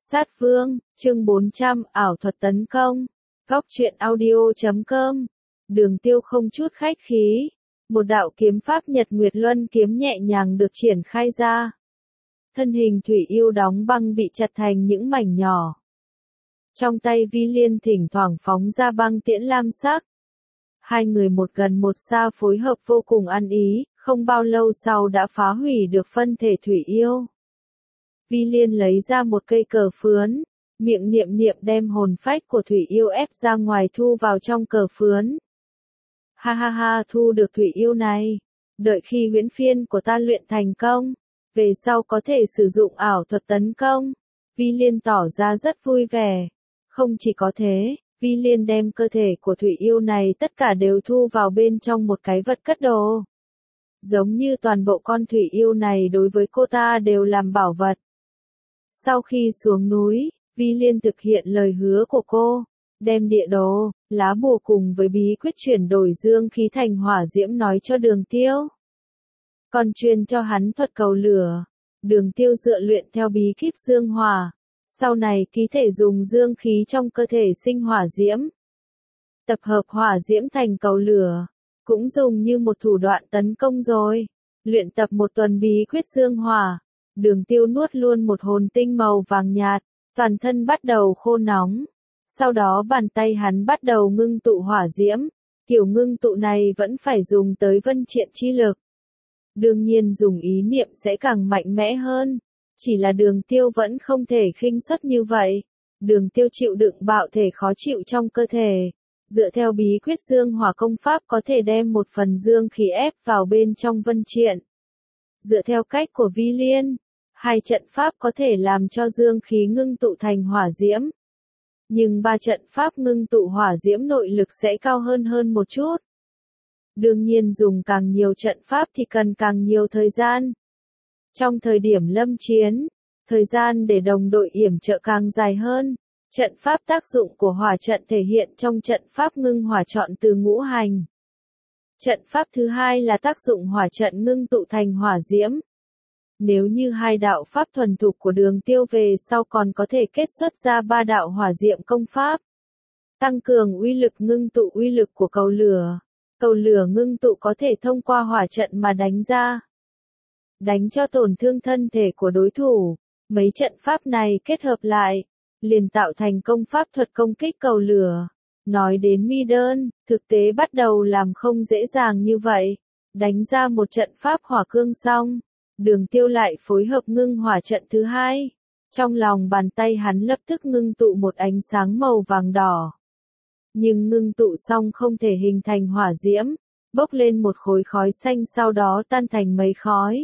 Sát Vương, chương 400, ảo thuật tấn công. Góc truyện audio.com. Đường Tiêu không chút khách khí. Một đạo kiếm pháp Nhật Nguyệt Luân kiếm nhẹ nhàng được triển khai ra. Thân hình thủy yêu đóng băng bị chặt thành những mảnh nhỏ. Trong tay Vi Liên thỉnh thoảng phóng ra băng tiễn lam sắc. Hai người một gần một xa phối hợp vô cùng ăn ý, không bao lâu sau đã phá hủy được phân thể thủy yêu. Vi Liên lấy ra một cây cờ phướn, miệng niệm niệm đem hồn phách của thủy yêu ép ra ngoài thu vào trong cờ phướn. Ha ha ha, thu được thủy yêu này, đợi khi huyễn phiên của ta luyện thành công, về sau có thể sử dụng ảo thuật tấn công. Vi Liên tỏ ra rất vui vẻ. Không chỉ có thế, Vi Liên đem cơ thể của thủy yêu này tất cả đều thu vào bên trong một cái vật cất đồ. Giống như toàn bộ con thủy yêu này đối với cô ta đều làm bảo vật. Sau khi xuống núi, Vi Liên thực hiện lời hứa của cô, đem địa đồ, lá bùa cùng với bí quyết chuyển đổi dương khí thành hỏa diễm nói cho Đường Tiêu. Còn truyền cho hắn thuật cầu lửa. Đường Tiêu dựa luyện theo bí kíp dương hỏa. Sau này ký thể dùng dương khí trong cơ thể sinh hỏa diễm. Tập hợp hỏa diễm thành cầu lửa. Cũng dùng như một thủ đoạn tấn công rồi. Luyện tập một tuần bí quyết dương hỏa. Đường Tiêu nuốt luôn một hồn tinh màu vàng nhạt. Toàn thân bắt đầu khô nóng. Sau đó bàn tay hắn bắt đầu ngưng tụ hỏa diễm. Kiểu ngưng tụ này vẫn phải dùng tới vân triện chi lực. Đương nhiên dùng ý niệm sẽ càng mạnh mẽ hơn. Chỉ là Đường Tiêu vẫn không thể khinh suất như vậy. Đường Tiêu chịu đựng bạo thể khó chịu trong cơ thể. Dựa theo bí quyết dương hỏa công pháp có thể đem một phần dương khí ép vào bên trong vân triện. Dựa theo cách của Vi Liên, hai trận pháp có thể làm cho dương khí ngưng tụ thành hỏa diễm. Nhưng ba trận pháp ngưng tụ hỏa diễm nội lực sẽ cao hơn một chút. Đương nhiên dùng càng nhiều trận pháp thì cần càng nhiều thời gian. Trong thời điểm lâm chiến, thời gian để đồng đội yểm trợ càng dài hơn. Trận pháp tác dụng của hỏa trận thể hiện trong trận pháp ngưng hỏa chọn từ ngũ hành. Trận pháp thứ hai là tác dụng hỏa trận ngưng tụ thành hỏa diễm. Nếu như hai đạo pháp thuần thục của Đường Tiêu về sau còn có thể kết xuất ra ba đạo hỏa diệm công pháp. Tăng cường uy lực ngưng tụ uy lực của cầu lửa. Cầu lửa ngưng tụ có thể thông qua hỏa trận mà đánh ra. Đánh cho tổn thương thân thể của đối thủ. Mấy trận pháp này kết hợp lại, liền tạo thành công pháp thuật công kích cầu lửa. Nói đến mi đơn, thực tế bắt đầu làm không dễ dàng như vậy. Đánh ra một trận pháp hỏa cương xong, Đường Tiêu lại phối hợp ngưng hỏa trận thứ hai. Trong lòng bàn tay hắn lập tức ngưng tụ một ánh sáng màu vàng đỏ. Nhưng ngưng tụ xong không thể hình thành hỏa diễm, bốc lên một khối khói xanh sau đó tan thành mấy khói.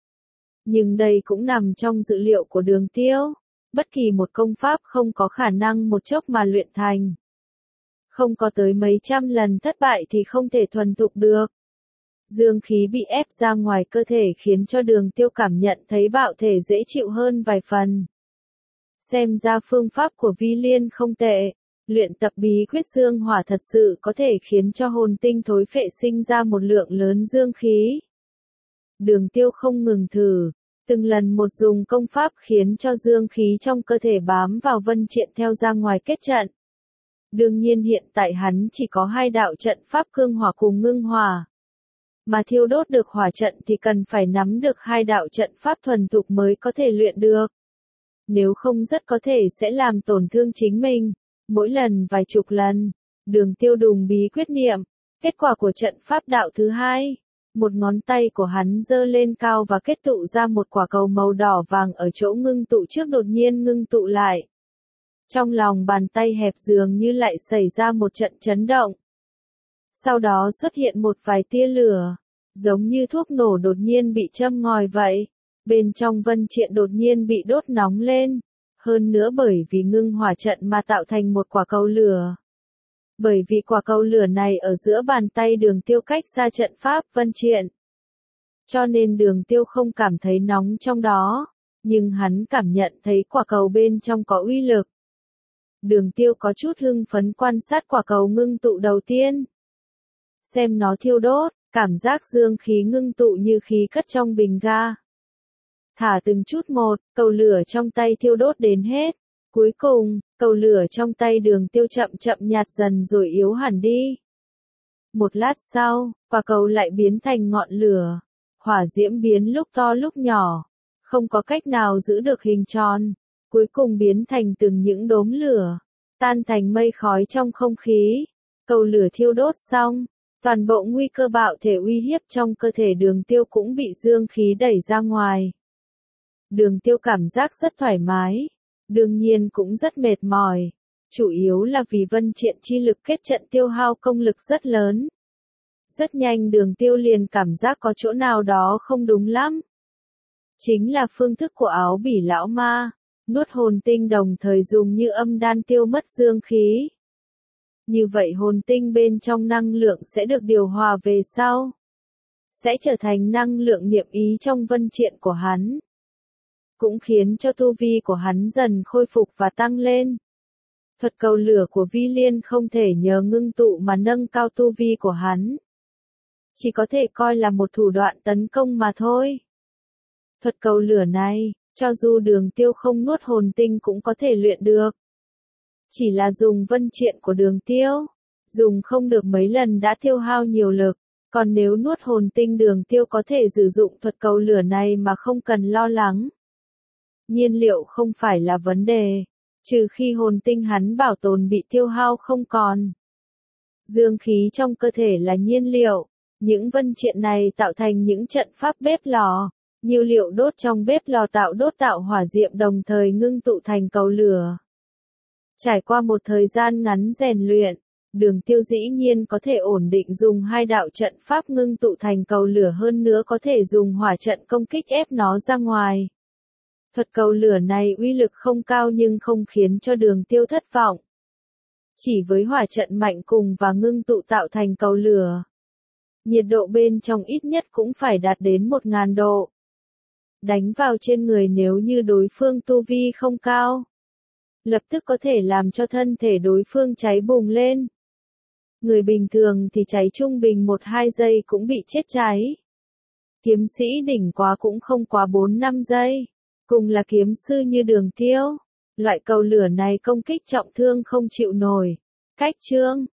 Nhưng đây cũng nằm trong dự liệu của Đường Tiêu. Bất kỳ một công pháp không có khả năng một chốc mà luyện thành. Không có tới mấy trăm lần thất bại thì không thể thuần thục được. Dương khí bị ép ra ngoài cơ thể khiến cho Đường Tiêu cảm nhận thấy bạo thể dễ chịu hơn vài phần. Xem ra phương pháp của Vi Liên không tệ. Luyện tập bí quyết dương hỏa thật sự có thể khiến cho hồn tinh thối phệ sinh ra một lượng lớn dương khí. Đường Tiêu không ngừng thử, từng lần một dùng công pháp khiến cho dương khí trong cơ thể bám vào vân triện theo ra ngoài kết trận. Đương nhiên hiện tại hắn chỉ có hai đạo trận pháp cương hỏa cùng ngưng hỏa. Mà thiêu đốt được hỏa trận thì cần phải nắm được hai đạo trận pháp thuần thục mới có thể luyện được. Nếu không rất có thể sẽ làm tổn thương chính mình. Mỗi lần vài chục lần, Đường Tiêu đùng bí quyết niệm. Kết quả của trận pháp đạo thứ hai. Một ngón tay của hắn giơ lên cao và kết tụ ra một quả cầu màu đỏ vàng ở chỗ ngưng tụ trước đột nhiên ngưng tụ lại. Trong lòng bàn tay hẹp dường như lại xảy ra một trận chấn động. Sau đó xuất hiện một vài tia lửa, giống như thuốc nổ đột nhiên bị châm ngòi vậy. Bên trong vân triện đột nhiên bị đốt nóng lên. Hơn nữa bởi vì ngưng hỏa trận mà tạo thành một quả cầu lửa. Bởi vì quả cầu lửa này ở giữa bàn tay Đường Tiêu cách ra trận pháp vân triện. Cho nên Đường Tiêu không cảm thấy nóng trong đó. Nhưng hắn cảm nhận thấy quả cầu bên trong có uy lực. Đường Tiêu có chút hưng phấn quan sát quả cầu ngưng tụ đầu tiên. Xem nó thiêu đốt, cảm giác dương khí ngưng tụ như khí cất trong bình ga. Thả từng chút một, cầu lửa trong tay thiêu đốt đến hết. Cuối cùng, cầu lửa trong tay Đường Tiêu chậm chậm nhạt dần rồi yếu hẳn đi. Một lát sau, quả cầu lại biến thành ngọn lửa. Hỏa diễm biến lúc to lúc nhỏ, không có cách nào giữ được hình tròn, cuối cùng biến thành từng những đốm lửa, tan thành mây khói trong không khí. Cầu lửa thiêu đốt xong, toàn bộ nguy cơ bạo thể uy hiếp trong cơ thể Đường Tiêu cũng bị dương khí đẩy ra ngoài. Đường Tiêu cảm giác rất thoải mái, đương nhiên cũng rất mệt mỏi, chủ yếu là vì vân triện chi lực kết trận tiêu hao công lực rất lớn. Rất nhanh Đường Tiêu liền cảm giác có chỗ nào đó không đúng lắm. Chính là phương thức của áo bỉ lão ma, nuốt hồn tinh đồng thời dùng như âm đan tiêu mất dương khí. Như vậy hồn tinh bên trong năng lượng sẽ được điều hòa về sau, sẽ trở thành năng lượng niệm ý trong vân triện của hắn. Cũng khiến cho tu vi của hắn dần khôi phục và tăng lên. Thuật cầu lửa của Vi Liên không thể nhờ ngưng tụ mà nâng cao tu vi của hắn. Chỉ có thể coi là một thủ đoạn tấn công mà thôi. Thuật cầu lửa này, cho dù Đường Tiêu không nuốt hồn tinh cũng có thể luyện được. Chỉ là dùng vân triện của Đường Tiêu, dùng không được mấy lần đã tiêu hao nhiều lực, còn nếu nuốt hồn tinh Đường Tiêu có thể sử dụng thuật cầu lửa này mà không cần lo lắng. Nhiên liệu không phải là vấn đề, trừ khi hồn tinh hắn bảo tồn bị tiêu hao không còn. Dương khí trong cơ thể là nhiên liệu, những vân triện này tạo thành những trận pháp bếp lò, nhiêu liệu đốt trong bếp lò đốt tạo hỏa diệm đồng thời ngưng tụ thành cầu lửa. Trải qua một thời gian ngắn rèn luyện, Đường Tiêu dĩ nhiên có thể ổn định dùng hai đạo trận pháp ngưng tụ thành cầu lửa, hơn nữa có thể dùng hỏa trận công kích ép nó ra ngoài. Thuật cầu lửa này uy lực không cao nhưng không khiến cho Đường Tiêu thất vọng. Chỉ với hỏa trận mạnh cùng và ngưng tụ tạo thành cầu lửa, nhiệt độ bên trong ít nhất cũng phải đạt đến 1000 độ. Đánh vào trên người nếu như đối phương tu vi không cao, lập tức có thể làm cho thân thể đối phương cháy bùng lên. Người bình thường thì cháy trung bình 1-2 giây cũng bị chết cháy. Kiếm sĩ đỉnh quá cũng không quá 4-5 giây. Cùng là kiếm sư như Đường Tiêu, loại cầu lửa này công kích trọng thương không chịu nổi. Cách chương